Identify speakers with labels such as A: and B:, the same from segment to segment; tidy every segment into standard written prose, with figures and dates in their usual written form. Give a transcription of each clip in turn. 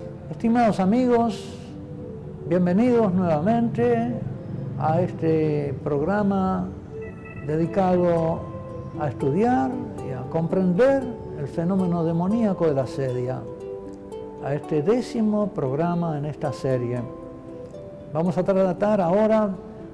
A: Estimados amigos, bienvenidos nuevamente a este programa dedicado a estudiar y a comprender el fenómeno demoníaco de la sedia, a este 10º programa en esta serie. Vamos a tratar ahora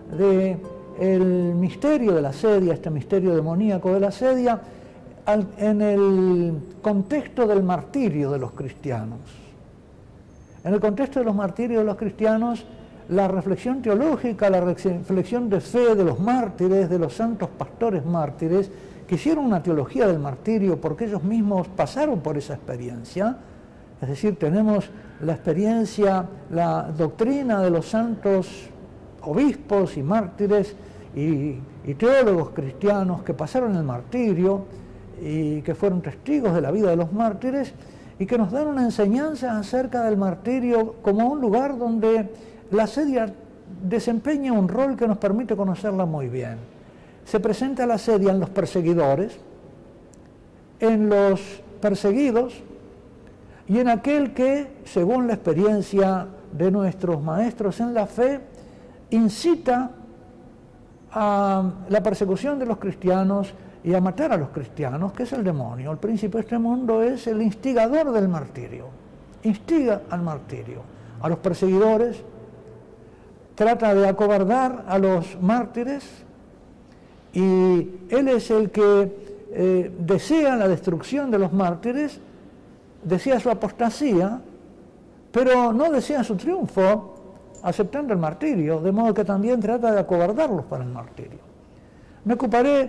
A: del misterio de la sedia, este misterio demoníaco de la sedia, en el contexto del martirio de los cristianos. En el contexto de los martirios de los cristianos, la reflexión teológica, la reflexión de fe de los mártires, de los santos pastores mártires, que hicieron una teología del martirio porque ellos mismos pasaron por esa experiencia. Es decir, tenemos la experiencia, la doctrina de los santos obispos y mártires y teólogos cristianos que pasaron el martirio y que fueron testigos de la vida de los mártires y que nos dan una enseñanza acerca del martirio como un lugar donde la sedia desempeña un rol que nos permite conocerla muy bien. Se presenta la sedia en los perseguidores, en los perseguidos y en aquel que, según la experiencia de nuestros maestros en la fe, incita a la persecución de los cristianos y a matar a los cristianos, que es el demonio. El príncipe de este mundo es el instigador del martirio, instiga al martirio. A los perseguidores trata de acobardar a los mártires y él es el que desea la destrucción de los mártires, desea su apostasía, pero no desea su triunfo aceptando el martirio, de modo que también trata de acobardarlos para el martirio. Me ocuparé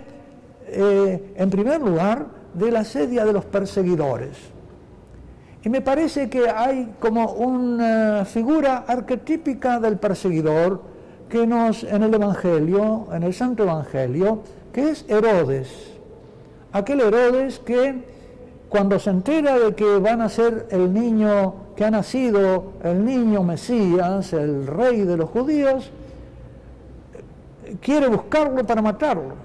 A: en primer lugar de la sedia de los perseguidores. Y me parece que hay como una figura arquetípica del perseguidor que en el Evangelio, en el Santo Evangelio, que es Herodes. Aquel Herodes que cuando se entera de que van a ser el niño que ha nacido, el niño Mesías, el rey de los judíos, quiere buscarlo para matarlo.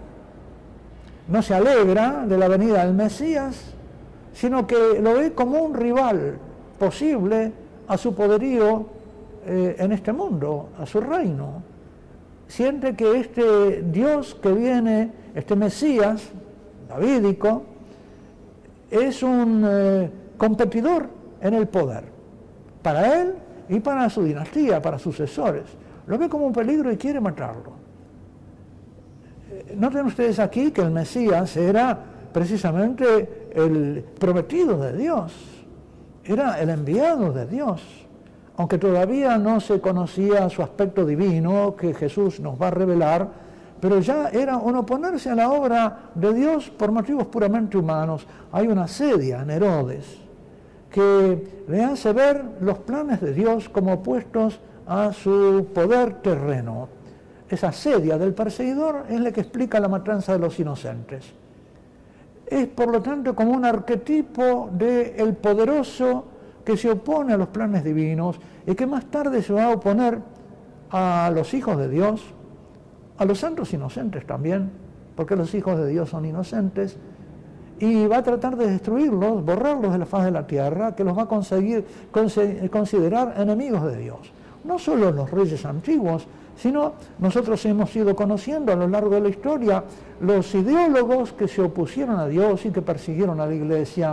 A: No se alegra de la venida del Mesías, sino que lo ve como un rival posible a su poderío en este mundo, a su reino. Siente que este Dios que viene, este Mesías davídico, es un competidor en el poder, para él y para su dinastía, para sus sucesores. Lo ve como un peligro y quiere matarlo. Noten ustedes aquí que el Mesías era precisamente el prometido de Dios, era el enviado de Dios, aunque todavía no se conocía su aspecto divino que Jesús nos va a revelar, pero ya era un oponerse a la obra de Dios por motivos puramente humanos. Hay una sedia en Herodes que le hace ver los planes de Dios como opuestos a su poder terreno. Esa sedia del perseguidor es la que explica la matanza de los inocentes. Es, por lo tanto, como un arquetipo del poderoso que se opone a los planes divinos y que más tarde se va a oponer a los hijos de Dios, a los santos inocentes también, porque los hijos de Dios son inocentes, y va a tratar de destruirlos, borrarlos de la faz de la tierra, que los va a considerar enemigos de Dios. No solo los reyes antiguos, sino nosotros hemos ido conociendo a lo largo de la historia los ideólogos que se opusieron a Dios y que persiguieron a la Iglesia.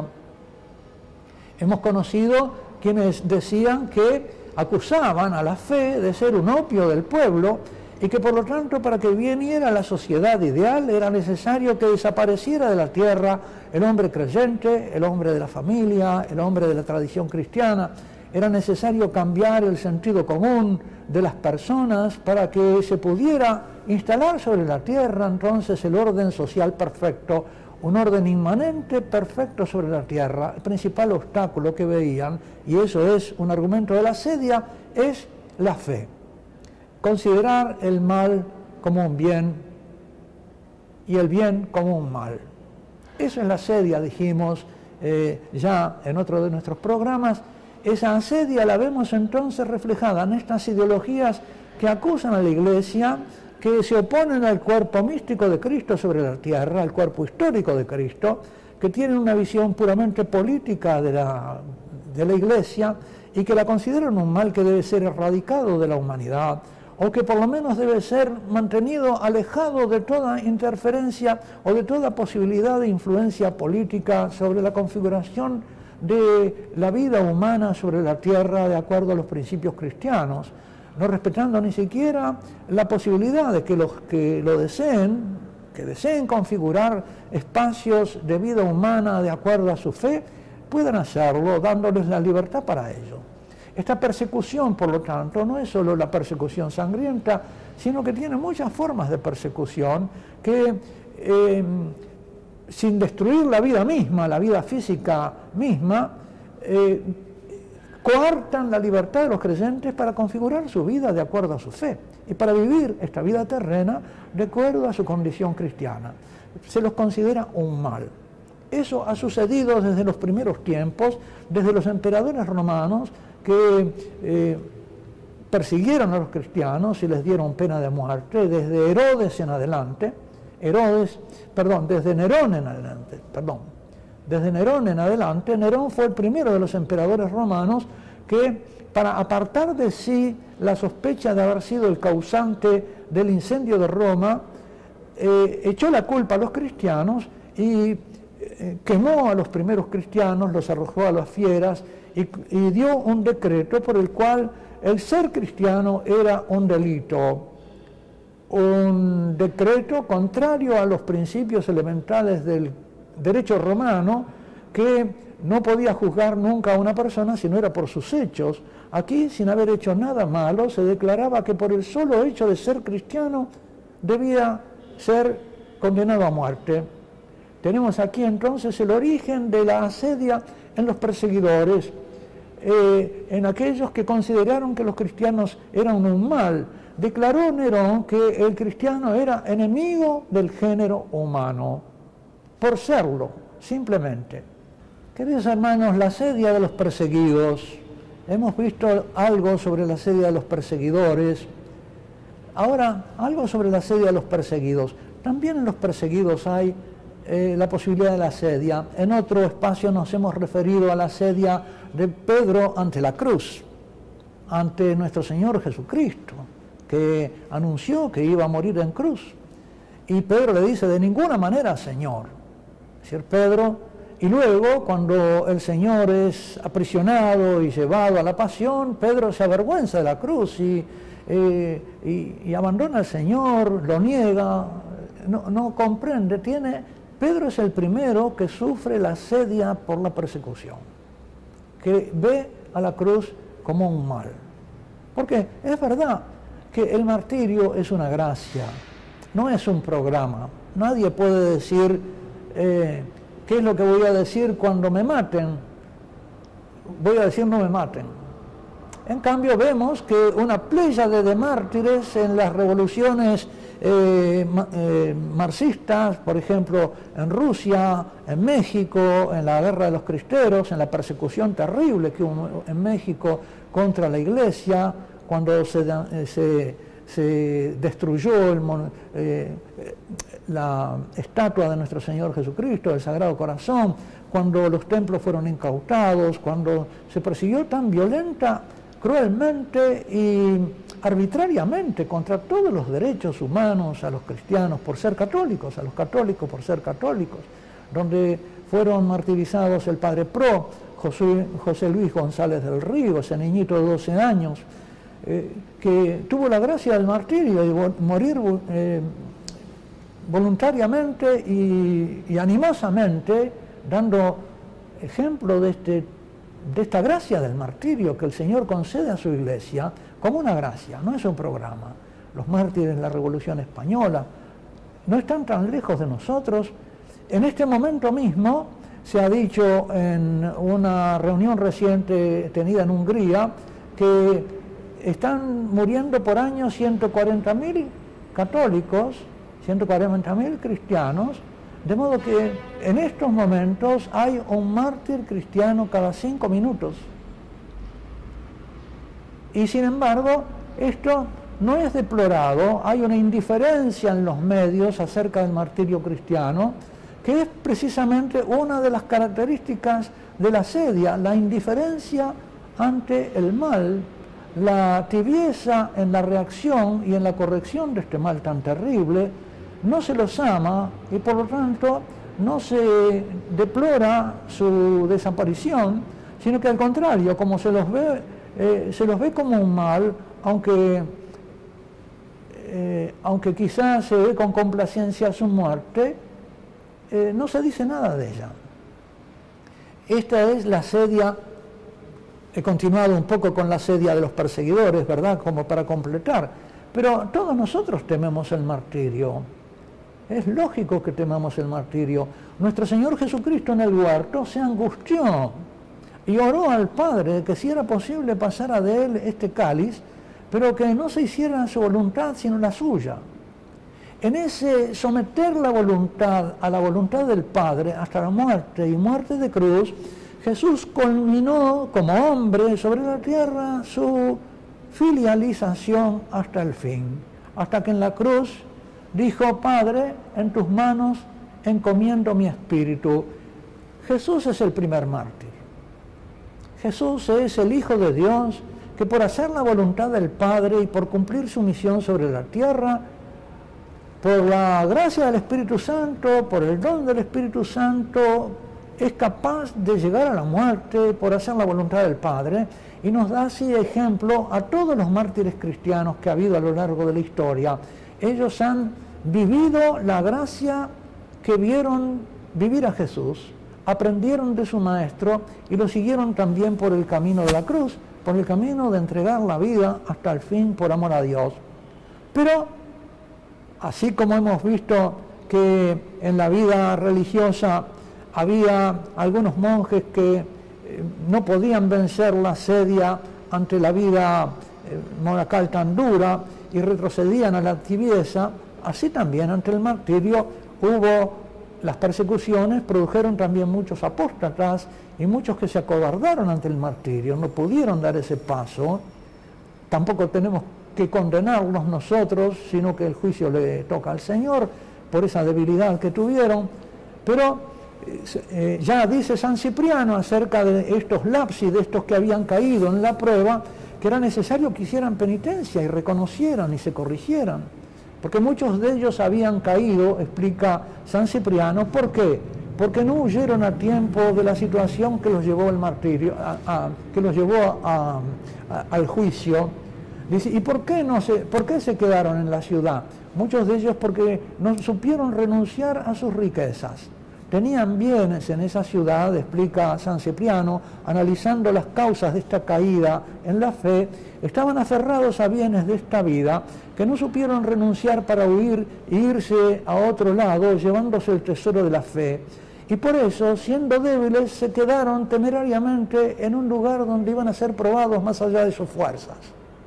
A: Hemos conocido quienes decían que acusaban a la fe de ser un opio del pueblo y que por lo tanto para que viniera la sociedad ideal era necesario que desapareciera de la tierra el hombre creyente, el hombre de la familia, el hombre de la tradición cristiana. Era necesario cambiar el sentido común de las personas para que se pudiera instalar sobre la tierra entonces el orden social perfecto, un orden inmanente perfecto sobre la tierra. El principal obstáculo que veían, y eso es un argumento de la sedia, es la fe. Considerar el mal como un bien y el bien como un mal. Eso es la sedia, dijimos ya en otro de nuestros programas. Esa asedia la vemos entonces reflejada en estas ideologías que acusan a la Iglesia, que se oponen al cuerpo místico de Cristo sobre la tierra, al cuerpo histórico de Cristo, que tienen una visión puramente política de de la Iglesia y que la consideran un mal que debe ser erradicado de la humanidad, o que por lo menos debe ser mantenido alejado de toda interferencia o de toda posibilidad de influencia política sobre la configuración de la vida humana sobre la tierra de acuerdo a los principios cristianos, no respetando ni siquiera la posibilidad de que los que lo deseen, que deseen configurar espacios de vida humana de acuerdo a su fe, puedan hacerlo, dándoles la libertad para ello. Esta persecución, por lo tanto, no es solo la persecución sangrienta, sino que tiene muchas formas de persecución que, sin destruir la vida misma, la vida física misma, coartan la libertad de los creyentes para configurar su vida de acuerdo a su fe y para vivir esta vida terrena de acuerdo a su condición cristiana. Se los considera un mal. Eso ha sucedido desde los primeros tiempos, desde los emperadores romanos que persiguieron a los cristianos y les dieron pena de muerte, desde Herodes en adelante, desde Nerón en adelante, desde Nerón en adelante. Nerón fue el primero de los emperadores romanos que, para apartar de sí la sospecha de haber sido el causante del incendio de Roma, echó la culpa a los cristianos y quemó a los primeros cristianos, los arrojó a las fieras y dio un decreto por el cual el ser cristiano era un delito, un decreto contrario a los principios elementales del derecho romano, que no podía juzgar nunca a una persona si no era por sus hechos. Aquí, sin haber hecho nada malo, se declaraba que por el solo hecho de ser cristiano debía ser condenado a muerte. Tenemos aquí entonces el origen de la asedia en los perseguidores, en aquellos que consideraron que los cristianos eran un mal. Declaró Nerón que el cristiano era enemigo del género humano, por serlo, simplemente. Queridos hermanos, la asedia de los perseguidos, hemos visto algo sobre la asedia de los perseguidores. Ahora, algo sobre la asedia de los perseguidos. También en los perseguidos hay la posibilidad de la asedia. En otro espacio nos hemos referido a la asedia de Pedro ante la cruz, ante nuestro Señor Jesucristo, que anunció que iba a morir en cruz. Y Pedro le dice: de ninguna manera, Señor. Es decir, Pedro, y luego cuando el Señor es aprisionado y llevado a la pasión, Pedro se avergüenza de la cruz y abandona al Señor, lo niega, no comprende. Pedro es el primero que sufre la asedia por la persecución, que ve a la cruz como un mal. Porque es verdad que el martirio es una gracia, no es un programa. Nadie puede decir qué es lo que voy a decir cuando me maten. Voy a decir no me maten. En cambio vemos que una pléyade de mártires en las revoluciones marxistas, por ejemplo en Rusia, en México, en la guerra de los cristeros, en la persecución terrible que hubo en México contra la Iglesia, cuando se destruyó la estatua de nuestro Señor Jesucristo, del Sagrado Corazón, cuando los templos fueron incautados, cuando se persiguió tan violenta, cruelmente y arbitrariamente contra todos los derechos humanos a los cristianos por ser católicos, a los católicos por ser católicos, donde fueron martirizados el padre Pro, José Luis González del Río, ese niñito de 12 años, que tuvo la gracia del martirio de morir voluntariamente y animosamente, dando ejemplo de esta gracia del martirio que el Señor concede a su Iglesia como una gracia, no es un programa. Los mártires de la Revolución Española no están tan lejos de nosotros. En este momento mismo se ha dicho en una reunión reciente tenida en Hungría que están muriendo por año 140.000 católicos, 140.000 cristianos, de modo que en estos momentos hay un mártir cristiano cada 5 minutos. Y sin embargo, esto no es deplorado, hay una indiferencia en los medios acerca del martirio cristiano que es precisamente una de las características de la asedia, la indiferencia ante el mal, la tibieza en la reacción y en la corrección de este mal tan terrible. No se los ama y por lo tanto no se deplora su desaparición, sino que al contrario, como se los ve como un mal, aunque quizás se ve con complacencia su muerte, no se dice nada de ella. Esta es la asedia. He continuado un poco con la asedia de los perseguidores, ¿verdad?, como para completar, pero todos nosotros tememos el martirio. Es lógico que temamos el martirio. Nuestro Señor Jesucristo en el huerto se angustió y oró al Padre que si era posible pasara de él este cáliz, pero que no se hiciera su voluntad sino la suya. En ese someter la voluntad a la voluntad del Padre hasta la muerte y muerte de cruz, Jesús culminó como hombre sobre la tierra su filialización hasta el fin, hasta que en la cruz dijo: Padre, en tus manos encomiendo mi espíritu. Jesús es el primer mártir. Jesús es el Hijo de Dios que por hacer la voluntad del Padre y por cumplir su misión sobre la tierra, por la gracia del Espíritu Santo, por el don del Espíritu Santo, es capaz de llegar a la muerte por hacer la voluntad del Padre, y nos da así ejemplo a todos los mártires cristianos que ha habido a lo largo de la historia. Ellos han vivido la gracia que vieron vivir a Jesús, aprendieron de su Maestro y lo siguieron también por el camino de la cruz, por el camino de entregar la vida hasta el fin por amor a Dios. Pero, así como hemos visto que en la vida religiosa había algunos monjes que no podían vencer la asedia ante la vida monacal tan dura y retrocedían a la tibieza, así también ante el martirio hubo las persecuciones, produjeron también muchos apóstatas y muchos que se acobardaron ante el martirio, no pudieron dar ese paso. Tampoco tenemos que condenarlos nosotros, sino que el juicio le toca al Señor por esa debilidad que tuvieron. Pero ya dice San Cipriano acerca de estos lapsis, de estos que habían caído en la prueba, que era necesario que hicieran penitencia y reconocieran y se corrigieran, porque muchos de ellos habían caído, explica San Cipriano. ¿Por qué? Porque no huyeron a tiempo de la situación que los llevó al martirio, que los llevó al juicio. Dice, ¿y por qué se quedaron en la ciudad? Muchos de ellos porque no supieron renunciar a sus riquezas. Tenían bienes en esa ciudad, explica San Cipriano, analizando las causas de esta caída en la fe, estaban aferrados a bienes de esta vida que no supieron renunciar para huir e irse a otro lado, llevándose el tesoro de la fe. Y por eso, siendo débiles, se quedaron temerariamente en un lugar donde iban a ser probados más allá de sus fuerzas.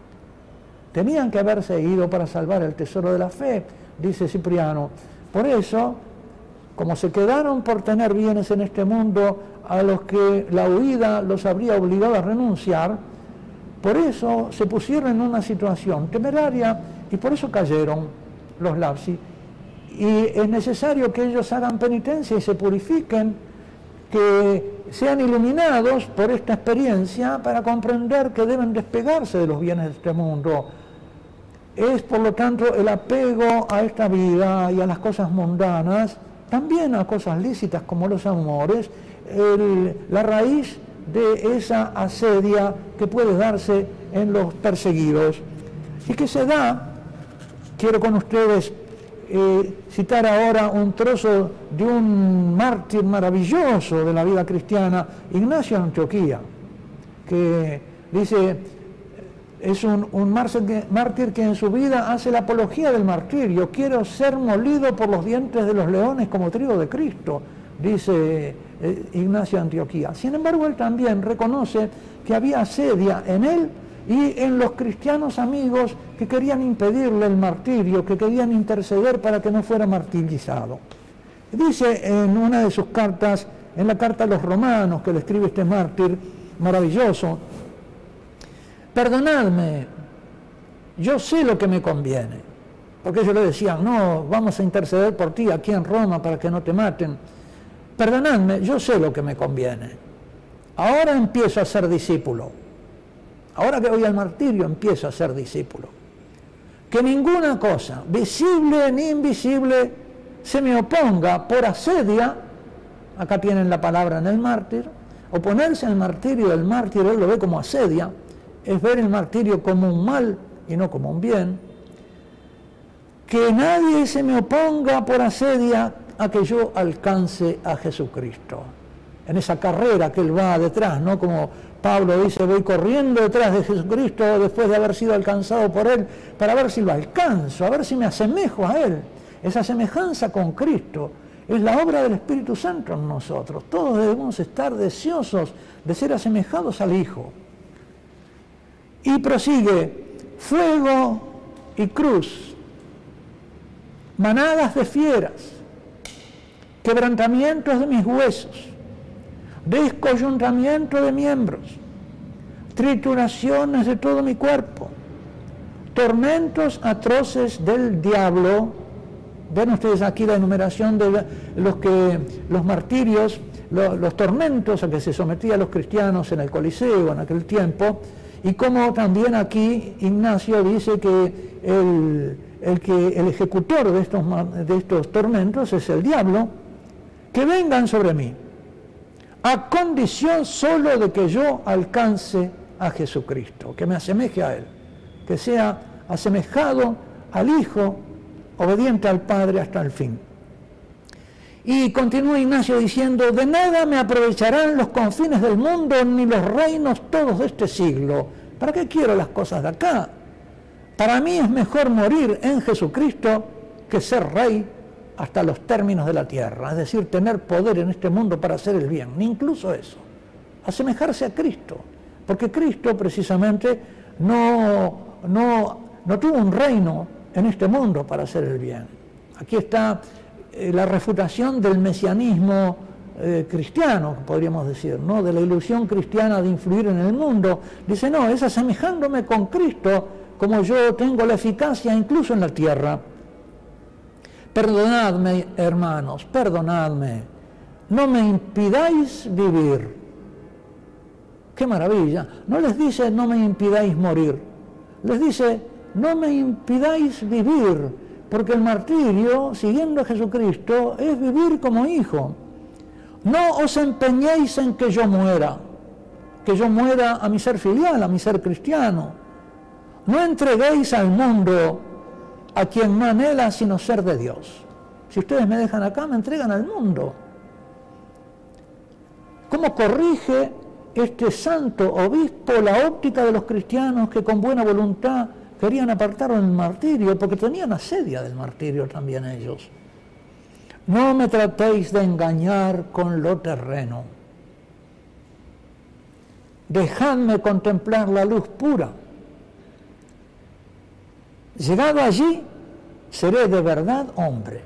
A: Tenían que haberse ido para salvar el tesoro de la fe, dice Cipriano. Por eso, como se quedaron por tener bienes en este mundo a los que la huida los habría obligado a renunciar, por eso se pusieron en una situación temeraria y por eso cayeron los lapsis. Y es necesario que ellos hagan penitencia y se purifiquen, que sean iluminados por esta experiencia para comprender que deben despegarse de los bienes de este mundo. Es por lo tanto el apego a esta vida y a las cosas mundanas, también a cosas lícitas como los amores, la raíz de esa asedia que puede darse en los perseguidos y que se da. Quiero con ustedes citar ahora un trozo de un mártir maravilloso de la vida cristiana, Ignacio de Antioquía, que dice, es un mártir que en su vida hace la apología del martirio. Quiero ser molido por los dientes de los leones como trigo de Cristo, dice Ignacio de Antioquía. Sin embargo, él también reconoce que había asedia en él y en los cristianos amigos que querían impedirle el martirio, que querían interceder para que no fuera martirizado. Dice en una de sus cartas, en la carta a los romanos que le escribe este mártir maravilloso: perdonadme, yo sé lo que me conviene, porque ellos le decían, no, vamos a interceder por ti aquí en Roma para que no te maten. Perdonadme, yo sé lo que me conviene. Ahora empiezo a ser discípulo. Ahora que voy al martirio, empiezo a ser discípulo. Que ninguna cosa, visible ni invisible, se me oponga por asedia. Acá tienen la palabra en el mártir. Oponerse al martirio del mártir, él lo ve como asedia, es ver el martirio como un mal y no como un bien. Que nadie se me oponga por asedia a que yo alcance a Jesucristo. En esa carrera que él va detrás, ¿no? Como Pablo dice, voy corriendo detrás de Jesucristo después de haber sido alcanzado por él, para ver si lo alcanzo, a ver si me asemejo a él. Esa semejanza con Cristo es la obra del Espíritu Santo en nosotros. Todos debemos estar deseosos de ser asemejados al Hijo. Y prosigue, fuego y cruz, manadas de fieras, quebrantamientos de mis huesos, descoyuntamiento de miembros, trituraciones de todo mi cuerpo, tormentos atroces del diablo. Ven ustedes aquí la enumeración de los martirios, los tormentos a que se sometían los cristianos en el Coliseo en aquel tiempo, y como también aquí Ignacio dice que el ejecutor de estos tormentos es el diablo. Que vengan sobre mí, a condición solo de que yo alcance a Jesucristo, que me asemeje a Él, que sea asemejado al Hijo, obediente al Padre hasta el fin. Y continúa Ignacio diciendo, de nada me aprovecharán los confines del mundo, ni los reinos todos de este siglo. ¿Para qué quiero las cosas de acá? Para mí es mejor morir en Jesucristo que ser rey hasta los términos de la tierra, es decir, tener poder en este mundo para hacer el bien, ni incluso eso, asemejarse a Cristo, porque Cristo precisamente no tuvo un reino en este mundo para hacer el bien. Aquí está la refutación del mesianismo cristiano, podríamos decir, ¿no? De la ilusión cristiana de influir en el mundo. Dice, no, es asemejándome con Cristo como yo tengo la eficacia incluso en la tierra. Perdonadme, hermanos, perdonadme, no me impidáis vivir. ¡Qué maravilla! No les dice, no me impidáis morir, les dice, no me impidáis vivir, porque el martirio, siguiendo a Jesucristo, es vivir como hijo. No os empeñéis en que yo muera a mi ser filial, a mi ser cristiano. No entreguéis al mundo a quien no anhela sino ser de Dios. Si ustedes me dejan acá, me entregan al mundo. ¿Cómo corrige este santo obispo la óptica de los cristianos que con buena voluntad querían apartar el martirio, porque tenían asedia del martirio también ellos? No me tratéis de engañar con lo terreno. Dejadme contemplar la luz pura. Llegado allí, seré de verdad hombre.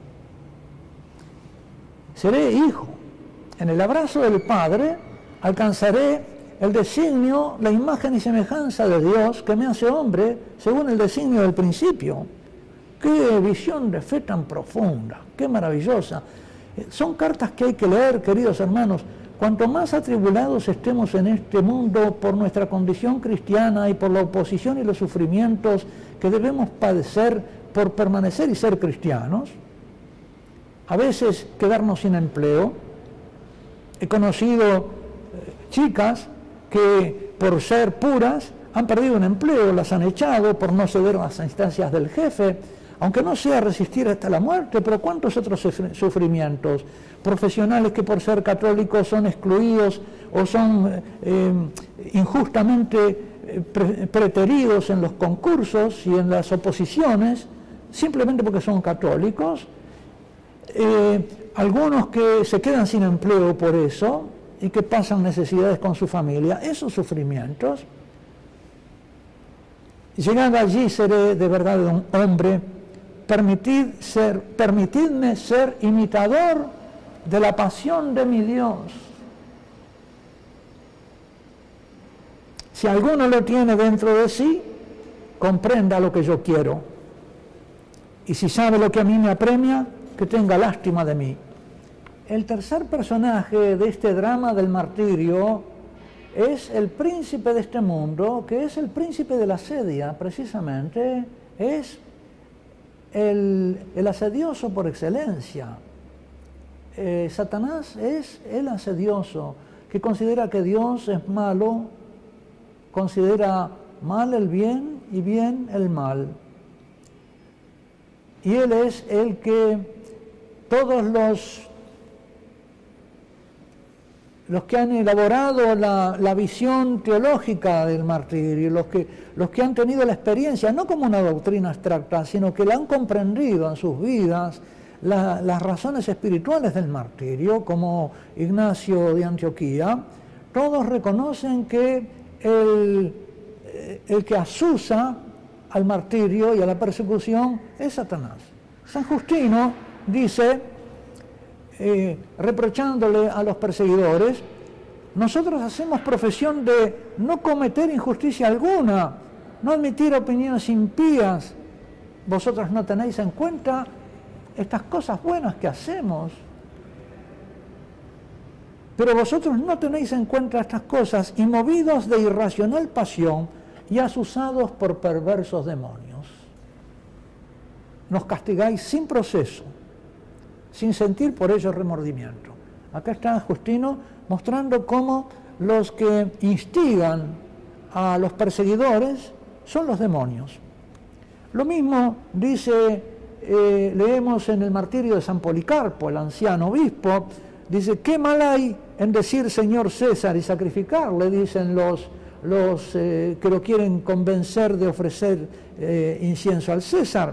A: Seré hijo. En el abrazo del Padre alcanzaré el designio, la imagen y semejanza de Dios que me hace hombre según el designio del principio. ¡Qué visión de fe tan profunda! ¡Qué maravillosa! Son cartas que hay que leer, queridos hermanos. Cuanto más atribulados estemos en este mundo por nuestra condición cristiana y por la oposición y los sufrimientos que debemos padecer por permanecer y ser cristianos, a veces quedarnos sin empleo. He conocido chicas que por ser puras han perdido un empleo, las han echado por no ceder a las instancias del jefe, aunque no sea resistir hasta la muerte, pero cuántos otros sufrimientos. Profesionales que por ser católicos son excluidos o son injustamente preteridos en los concursos y en las oposiciones, simplemente porque son católicos. Algunos que se quedan sin empleo por eso y que pasan necesidades con su familia, esos sufrimientos. Llegando allí seré de verdad un hombre. Permitidme ser imitador de la pasión de mi Dios. Si alguno lo tiene dentro de sí, comprenda lo que yo quiero. Y si sabe lo que a mí me apremia, que tenga lástima de mí. El tercer personaje de este drama del martirio es el príncipe de este mundo, que es el príncipe de la asedia, precisamente, es el asedioso por excelencia. Satanás es el asedioso, que considera que Dios es malo, considera mal el bien y bien el mal. Y él es el que todos los que han elaborado la visión teológica del martirio, los que han tenido la experiencia, no como una doctrina abstracta, sino que la han comprendido en sus vidas, las razones espirituales del martirio, como Ignacio de Antioquía, todos reconocen que el que asusa al martirio y a la persecución es Satanás. San Justino dice, reprochándole a los perseguidores, nosotros hacemos profesión de no cometer injusticia alguna, no admitir opiniones impías. Vosotros no tenéis en cuenta estas cosas buenas que hacemos, pero vosotros no tenéis en cuenta estas cosas, y movidos de irracional pasión y asusados por perversos demonios, nos castigáis sin proceso, sin sentir por ello remordimiento. Acá está Justino mostrando cómo los que instigan a los perseguidores son los demonios. Lo mismo dice, leemos en el martirio de San Policarpo, el anciano obispo, dice, ¿qué mal hay en decir Señor César y sacrificarle? Dicen los que lo quieren convencer de ofrecer incienso al César.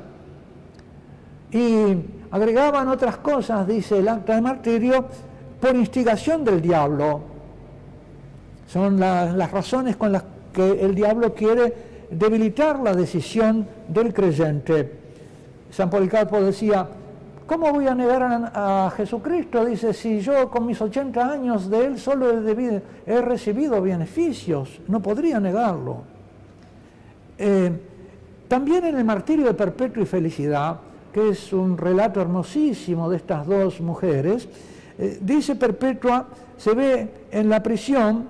A: Y agregaban otras cosas, dice el acta de martirio, por instigación del diablo. Son las razones con las que el diablo quiere debilitar la decisión del creyente. San Policarpo decía, ¿cómo voy a negar a Jesucristo? Dice, si yo con mis 80 años de él solo he recibido beneficios, no podría negarlo. También en el martirio de Perpetua y Felicidad, que es un relato hermosísimo de estas dos mujeres, dice Perpetua, se ve en la prisión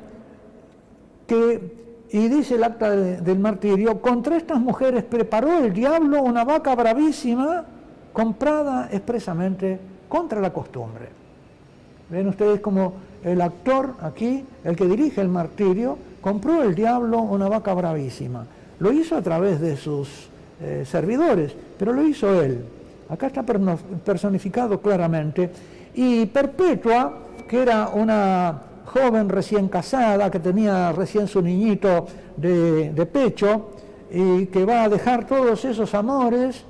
A: y dice el acta del martirio, contra estas mujeres preparó el diablo una vaca bravísima, comprada expresamente contra la costumbre. Ven ustedes como el actor aquí, el que dirige el martirio, compró el diablo una vaca bravísima. Lo hizo a través de sus servidores, pero lo hizo él. Acá está personificado claramente. Y Perpetua, que era una joven recién casada, que tenía recién su niñito de pecho, y que va a dejar todos esos amores,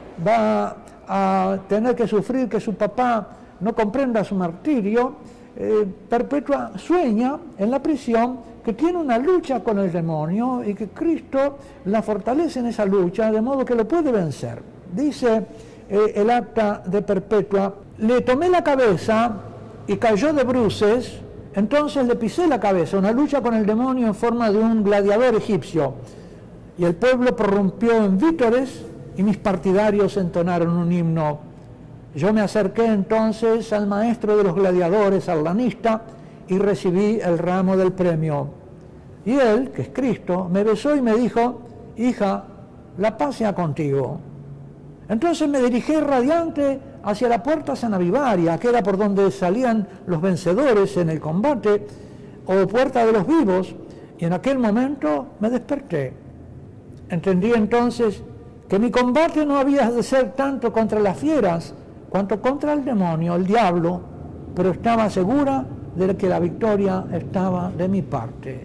A: va a tener que sufrir que su papá no comprenda su martirio. Perpetua sueña en la prisión que tiene una lucha con el demonio y que Cristo la fortalece en esa lucha, de modo que lo puede vencer. Dice el acta de Perpetua, le tomé la cabeza y cayó de bruces, entonces le pisé la cabeza, una lucha con el demonio en forma de un gladiador egipcio, y el pueblo prorrumpió en vítores y mis partidarios entonaron un himno. Yo me acerqué entonces al maestro de los gladiadores, al lanista, y recibí el ramo del premio. Y él, que es Cristo, me besó y me dijo, hija, la paz sea contigo. Entonces me dirigí radiante hacia la puerta Sanavivaria, que era por donde salían los vencedores en el combate, o puerta de los vivos, y en aquel momento me desperté. Entendí entonces que mi combate no había de ser tanto contra las fieras, cuanto contra el demonio, el diablo, pero estaba segura de que la victoria estaba de mi parte.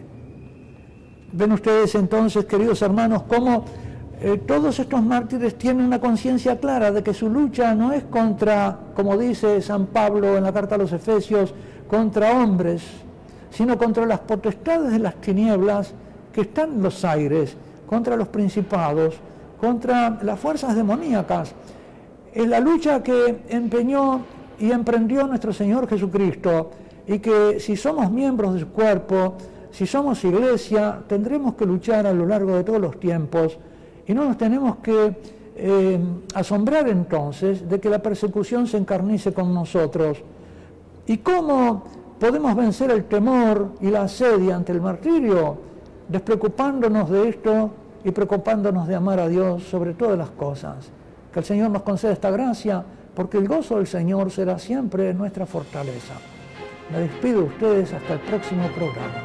A: Ven ustedes entonces, queridos hermanos, cómo todos estos mártires tienen una conciencia clara de que su lucha no es contra, como dice San Pablo en la carta a los Efesios, contra hombres, sino contra las potestades de las tinieblas que están en los aires, contra los principados, contra las fuerzas demoníacas. Es la lucha que empeñó y emprendió nuestro Señor Jesucristo, y que si somos miembros de su cuerpo, si somos iglesia, tendremos que luchar a lo largo de todos los tiempos, y no nos tenemos que asombrar entonces de que la persecución se encarnice con nosotros. ¿Y cómo podemos vencer el temor y la asedia ante el martirio? Despreocupándonos de esto y preocupándonos de amar a Dios sobre todas las cosas. Que el Señor nos conceda esta gracia, porque el gozo del Señor será siempre nuestra fortaleza. Me despido de ustedes hasta el próximo programa.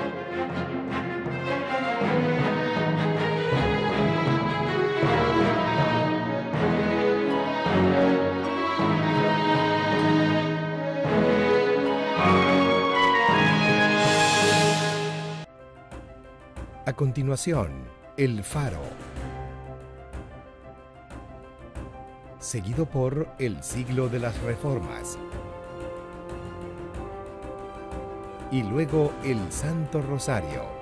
B: A continuación, El Faro, seguido por El Siglo de las Reformas, y luego El Santo Rosario.